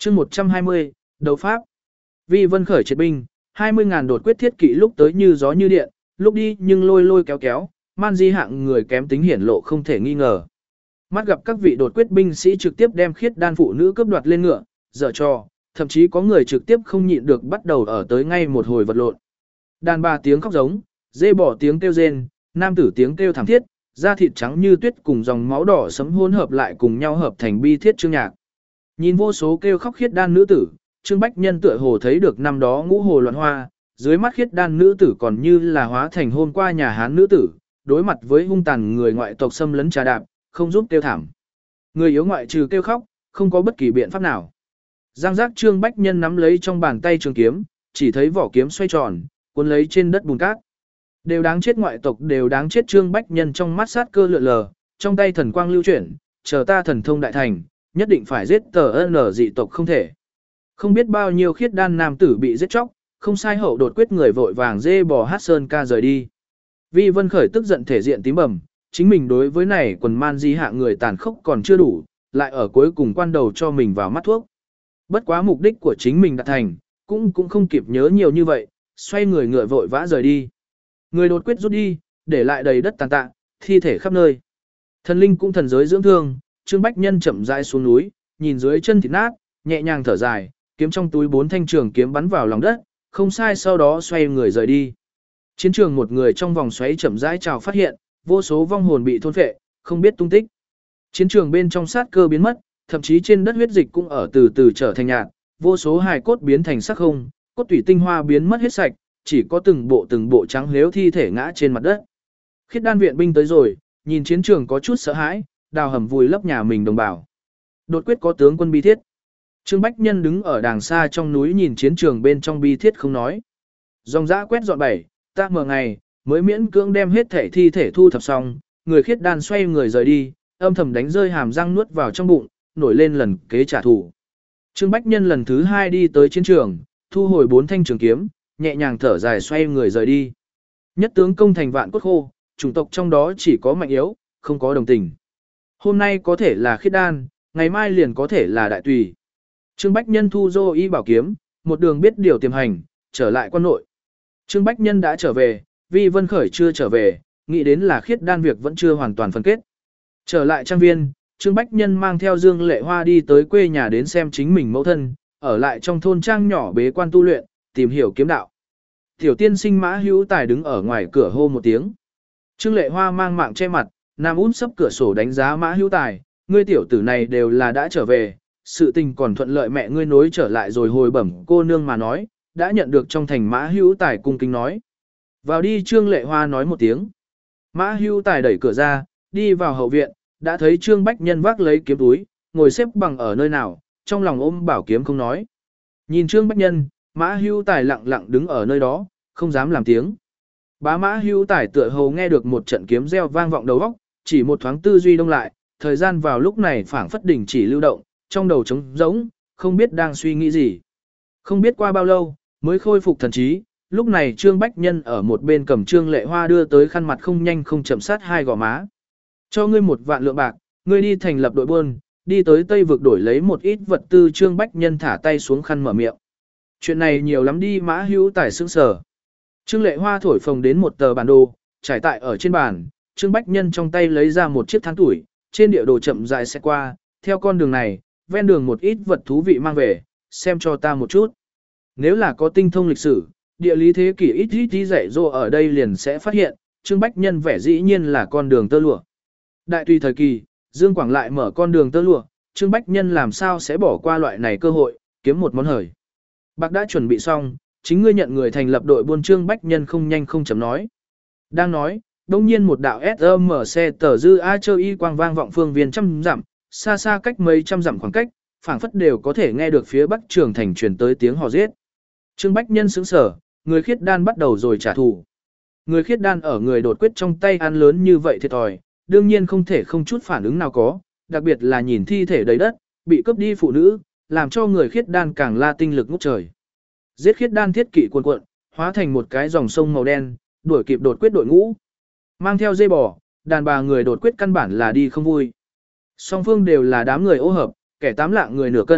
chương 120, đấu pháp. Vi Vân khởi triệt binh, 20.000 đột quyết thiết kỵ lúc tới như gió như điện, lúc đi nhưng lôi lôi kéo kéo, man di hạng người kém tính hiển lộ không thể nghi ngờ. Mắt gặp các vị đột quyết binh sĩ trực tiếp đem khiết đan phụ nữ cướp đoạt lên ngựa, dở trò, thậm chí có người trực tiếp không nhịn được bắt đầu ở tới ngay một hồi vật lộn. Đàn bà tiếng khóc giống, dê bỏ tiếng kêu rên, nam tử tiếng kêu thảm thiết, da thịt trắng như tuyết cùng dòng máu đỏ sẫm hỗn hợp lại cùng nhau hợp thành bi thiết chương nhạc. Nhìn vô số kêu khóc khiết đan nữ tử, Trương Bách Nhân tựa hồ thấy được năm đó ngũ hồ loạn hoa, dưới mắt khiết đan nữ tử còn như là hóa thành hôm qua nhà Hán nữ tử, đối mặt với hung tàn người ngoại tộc xâm lấn trà đạp, không giúp kêu thảm. Người yếu ngoại trừ kêu khóc, không có bất kỳ biện pháp nào. Giang giác Trương Bách Nhân nắm lấy trong bàn tay trường kiếm, chỉ thấy vỏ kiếm xoay tròn, cuốn lấy trên đất bùn cát. Đều đáng chết ngoại tộc, đều đáng chết. Trương Bách Nhân trong mắt sát cơ lượn lờ, trong tay thần quang lưu chuyển, chờ ta thần thông đại thành, nhất định phải giết tờ N dị tộc không thể. Không biết bao nhiêu khiết đan nam tử bị giết chóc, không sai hậu đột quyết người vội vàng dê bò hát sơn ca rời đi. Vi Vân khởi tức giận thể diện tím bầm, chính mình đối với này quần man di hạ người tàn khốc còn chưa đủ, lại ở cuối cùng quan đầu cho mình vào mắt thuốc. Bất quá mục đích của chính mình đã thành, cũng không kịp nhớ nhiều như vậy, xoay người ngựa vội vã rời đi. Người đột quyết rút đi, để lại đầy đất tàn tạ, thi thể khắp nơi. Thần linh cũng thần giới dưỡng thương, Trương Bách Nhân chậm rãi xuống núi, nhìn dưới chân thịt nát, nhẹ nhàng thở dài, kiếm trong túi 4 thanh trường kiếm bắn vào lòng đất, không sai sau đó xoay người rời đi. Chiến trường một người trong vòng xoáy chậm rãi chào phát hiện, vô số vong hồn bị thôn phệ, không biết tung tích. Chiến trường bên trong sát cơ biến mất, thậm chí trên đất huyết dịch cũng ở từ từ trở thành nhạt, vô số hài cốt biến thành sắc không, cốt tủy tinh hoa biến mất hết sạch, chỉ có từng bộ trắng lếu thi thể ngã trên mặt đất. Khiết đan viện binh tới rồi, nhìn chiến trường có chút sợ hãi, đào hầm vùi lấp nhà mình đồng bào. Đột quyết có tướng quân bi thiết. Trương Bách Nhân đứng ở đàng xa trong núi nhìn chiến trường bên trong bi thiết không nói. Dòng dã quét dọn bảy, ta mở ngày, mới miễn cưỡng đem hết thể thi thể thu thập xong, người khiết đan xoay người rời đi, âm thầm đánh rơi hàm răng nuốt vào trong bụng, nổi lên lần kế trả thù. Trương Bách Nhân lần thứ 2 đi tới chiến trường, thu hồi 4 thanh trường kiếm, nhẹ nhàng thở dài xoay người rời đi. Nhất tướng công thành vạn cốt khô, chủng tộc trong đó chỉ có mạnh yếu, không có đồng tình. Hôm nay có thể là khiết đan, ngày mai liền có thể là đại tùy. Trương Bách Nhân thu dô y bảo kiếm, một đường biết điều tiềm hành, trở lại quan nội. Trương Bách Nhân đã trở về, Vi Vân khởi chưa trở về, nghĩ đến là khiết đan việc vẫn chưa hoàn toàn phân kết. Trở lại trang viên, Trương Bách Nhân mang theo Dương Lệ Hoa đi tới quê nhà đến xem chính mình mẫu thân, ở lại trong thôn trang nhỏ bế quan tu luyện, tìm hiểu kiếm đạo. Tiểu tiên sinh Mã Hữu Tài đứng ở ngoài cửa hô một tiếng. Trương Lệ Hoa mang mạng che mặt, nằm út sấp cửa sổ đánh giá Mã Hữu Tài, ngươi tiểu tử này đều là đã trở về, sự tình còn thuận lợi mẹ ngươi nối trở lại rồi hồi bẩm cô nương mà nói, đã nhận được trong thành. Mã Hữu Tài cung kính nói. Vào đi. Trương Lệ Hoa nói một tiếng. Mã Hữu Tài đẩy cửa ra, đi vào hậu viện, đã thấy Trương Bách Nhân vác lấy kiếm túi, ngồi xếp bằng ở nơi nào, trong lòng ôm bảo kiếm không nói. Nhìn Trương Bách Nhân, Mã Hữu Tài lặng lặng đứng ở nơi đó, không dám làm tiếng. Bá Mã Hữu Tài tựa hồ nghe được một trận kiếm reo vang vọng đầu óc, chỉ một thoáng tư duy đông lại, thời gian vào lúc này phảng phất đình chỉ lưu động, trong đầu trống rỗng, không biết đang suy nghĩ gì. Không biết qua bao lâu, mới khôi phục thần trí, lúc này Trương Bách Nhân ở một bên cầm Trương Lệ Hoa đưa tới khăn mặt không nhanh không chậm sát 2 gò má. Cho ngươi 1 vạn lượng bạc, ngươi đi thành lập đội buôn, đi tới Tây vực đổi lấy một ít vật tư. Trương Bách Nhân thả tay xuống khăn mở miệng. Chuyện này nhiều lắm đi. Mã Hữu Tài sững sờ. Trương Lệ Hoa thổi phồng đến một tờ bản đồ, trải tại ở trên bàn, Trương Bách Nhân trong tay lấy ra một chiếc thang tuổi, trên địa đồ chậm rãi sẽ qua, theo con đường này, ven đường một ít vật thú vị mang về, xem cho ta một chút. Nếu là có tinh thông lịch sử, địa lý thế kỷ ít dạy dỗ ở đây liền sẽ phát hiện, Trương Bách Nhân vẻ dĩ nhiên là con đường tơ lụa. Đại tùy thời kỳ, Dương Quảng lại mở con đường tơ lụa, Trương Bách Nhân làm sao sẽ bỏ qua loại này cơ hội, kiếm một món hời. Bạc đã chuẩn bị xong, chính ngươi nhận người thành lập đội buôn. Trương Bách Nhân không nhanh không chậm nói. Đang nói, đông nhiên một đạo SMC tờ dư A chơ y quang vang vọng phương viên trăm dặm, xa xa cách mấy trăm dặm khoảng cách, phảng phất đều có thể nghe được phía bắc trường thành truyền tới tiếng hò giết. Trương Bách Nhân sững sờ, người khiết đan bắt đầu rồi trả thù. Người khiết đan ở người đột quyết trong tay ăn lớn như vậy thiệt thòi, đương nhiên không thể không chút phản ứng nào có, đặc biệt là nhìn thi thể đầy đất, bị cướp đi phụ nữ, làm cho người khiết đan càng la tinh lực ngút trời. Giết khiết đan thiết kỵ cuồn cuộn, hóa thành một cái dòng sông màu đen, đuổi kịp đột quyết đội ngũ. Mang theo dây bò, đàn bà người đột quyết căn bản là đi không vui. Song phương đều là đám người ô hợp, kẻ 8 lạng người nửa cân,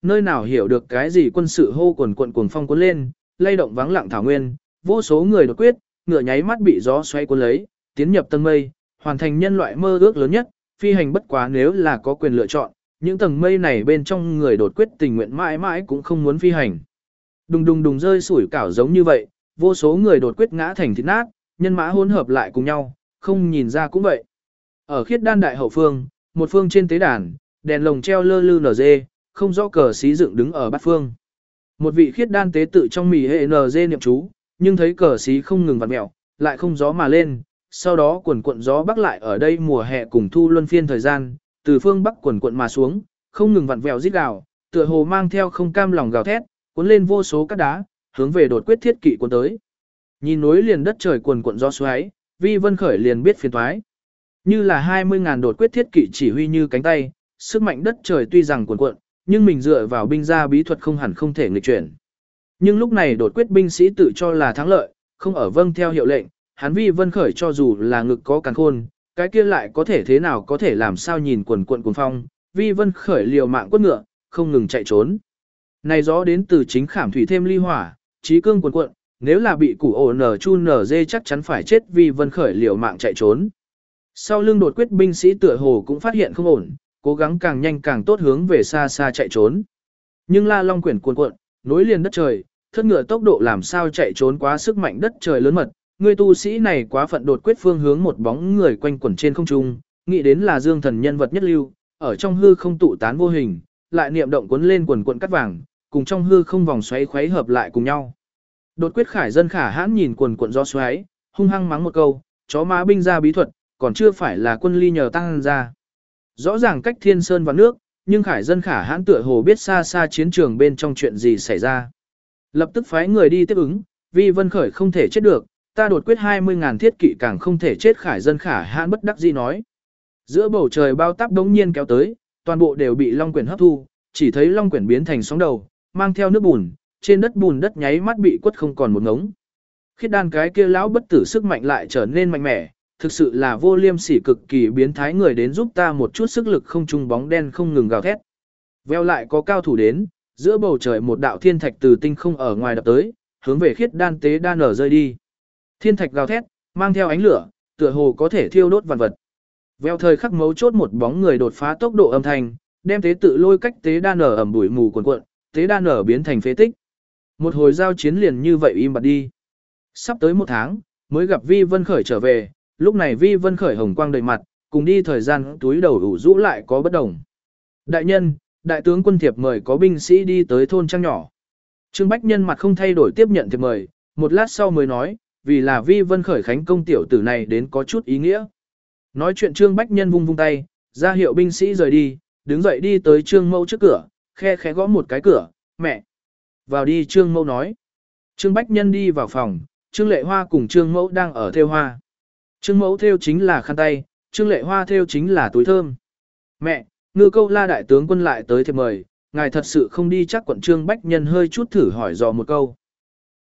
nơi nào hiểu được cái gì quân sự hô quần quận cuồng phong cuốn lên, lay động vắng lặng thảo nguyên, vô số người đột quyết, ngựa nháy mắt bị gió xoay cuốn lấy, tiến nhập tầng mây, hoàn thành nhân loại mơ ước lớn nhất, phi hành bất quá nếu là có quyền lựa chọn, những tầng mây này bên trong người đột quyết tình nguyện mãi mãi cũng không muốn phi hành. Đùng đùng đùng rơi sủi cảo giống như vậy, vô số người đột quyết ngã thành thịt nát, nhân mã hỗn hợp lại cùng nhau, không nhìn ra cũng vậy. Ở khiết đan đại hậu phương, một phương trên tế đàn, đèn lồng treo lơ lư nở dê, không rõ cờ xí dựng đứng ở bát phương. Một vị khiết đan tế tự trong mì hệ nở dê niệm chú, nhưng thấy cờ xí không ngừng vặn mẹo, lại không gió mà lên, sau đó quần cuộn gió bắc lại ở đây mùa hè cùng thu luân phiên thời gian, từ phương bắc quần cuộn mà xuống, không ngừng vặn vẹo rít gào, tựa hồ mang theo không cam lòng gào thét, cuốn lên vô số cát đá, hướng về đột quyết thiết kỵ cuốn tới. Nhìn núi liền đất trời quần cuộn gió xoáy, Vi Vân Khởi liền biết phiền toái. Như là 20.000 đột quyết thiết kỵ chỉ huy như cánh tay, sức mạnh đất trời tuy rằng cuồn cuộn, nhưng mình dựa vào binh gia bí thuật không hẳn không thể nghịch chuyển. Nhưng lúc này đột quyết binh sĩ tự cho là thắng lợi, không ở vâng theo hiệu lệnh, hắn Vi Vân Khởi cho dù là ngực có càn khôn, cái kia lại có thể thế nào có thể làm sao nhìn cuồn cuộn cuồng phong, Vi Vân Khởi liều mạng quất ngựa, không ngừng chạy trốn. Này gió đến từ chính khảm thủy thêm ly hỏa, trí cương cuồn cuộn, nếu là bị củ ổ nở chu nở dê chắc chắn phải chết Vi Vân Khởi liều mạng chạy trốn. Sau lưng đột quyết binh sĩ tựa hồ cũng phát hiện không ổn, cố gắng càng nhanh càng tốt hướng về xa xa chạy trốn. Nhưng La Long quyển cuồn cuộn, nối liền đất trời, thất ngựa tốc độ làm sao chạy trốn quá sức mạnh đất trời lớn mật, người tu sĩ này quá phận đột quyết phương hướng một bóng người quanh quẩn trên không trung, nghĩ đến là Dương Thần nhân vật nhất lưu, ở trong hư không tụ tán vô hình, lại niệm động cuốn lên quần cuộn cắt vàng, cùng trong hư không vòng xoáy khuấy hợp lại cùng nhau. Đột quyết khải dân khả hãn nhìn quần cuộn gió xoáy, hung hăng mắng một câu, chó má binh ra bí thuật, còn chưa phải là quân ly nhờ tăng ra. Rõ ràng cách thiên sơn và nước, nhưng khải dân khả hãn tựa hồ biết xa xa chiến trường bên trong chuyện gì xảy ra. Lập tức phái người đi tiếp ứng, Vi Vân Khởi không thể chết được, ta đột quyết 20.000 thiết kỵ càng không thể chết khải dân khả hãn bất đắc dĩ nói. Giữa bầu trời bao táp đống nhiên kéo tới, toàn bộ đều bị long quyển hấp thu, chỉ thấy long quyển biến thành sóng đầu, mang theo nước bùn, trên đất bùn đất nháy mắt bị quất không còn một ngống. Khiết đan cái kia lão bất tử sức mạnh lại trở nên mạnh mẽ, thực sự là vô liêm sỉ cực kỳ biến thái người đến giúp ta một chút sức lực không trung bóng đen không ngừng gào thét. Veo lại có cao thủ đến, giữa bầu trời một đạo thiên thạch từ tinh không ở ngoài đập tới, hướng về khiết đan tế đan ở rơi đi. Thiên thạch gào thét, mang theo ánh lửa, tựa hồ có thể thiêu đốt vạn vật. Veo thời khắc mấu chốt một bóng người đột phá tốc độ âm thanh, đem tế tự lôi cách tế đan ở ẩm bụi mù cuồn cuộn, tế đan ở biến thành phế tích. Một hồi giao chiến liền như vậy im bặt đi. Sắp tới 1 tháng, mới gặp Vi Vân Khởi trở về, lúc này Vi Vân Khởi hồng quang đầy mặt, cùng đi thời gian túi đầu ủ rũ lại có bất đồng. Đại nhân, đại tướng quân thiệp mời có binh sĩ đi tới thôn trang nhỏ. Trương Bách Nhân mặt không thay đổi tiếp nhận thiệp mời, một lát sau mới nói, vì là Vi Vân Khởi khánh công tiểu tử này đến có chút ý nghĩa. Nói chuyện Trương Bách Nhân vung vung tay, ra hiệu binh sĩ rời đi, đứng dậy đi tới Trương Mẫu trước cửa, khe khẽ gõ một cái cửa, mẹ. Vào đi Trương Mẫu nói. Trương Bách Nhân đi vào phòng, Trương Lệ Hoa cùng Trương Mẫu đang ở thêu hoa. Trương Mẫu thêu chính là khăn tay, Trương Lệ Hoa thêu chính là túi thơm. Mẹ, Ngư Câu La đại tướng quân lại tới thiệp mời, ngài thật sự không đi chắc quận Trương Bách Nhân hơi chút thử hỏi dò một câu.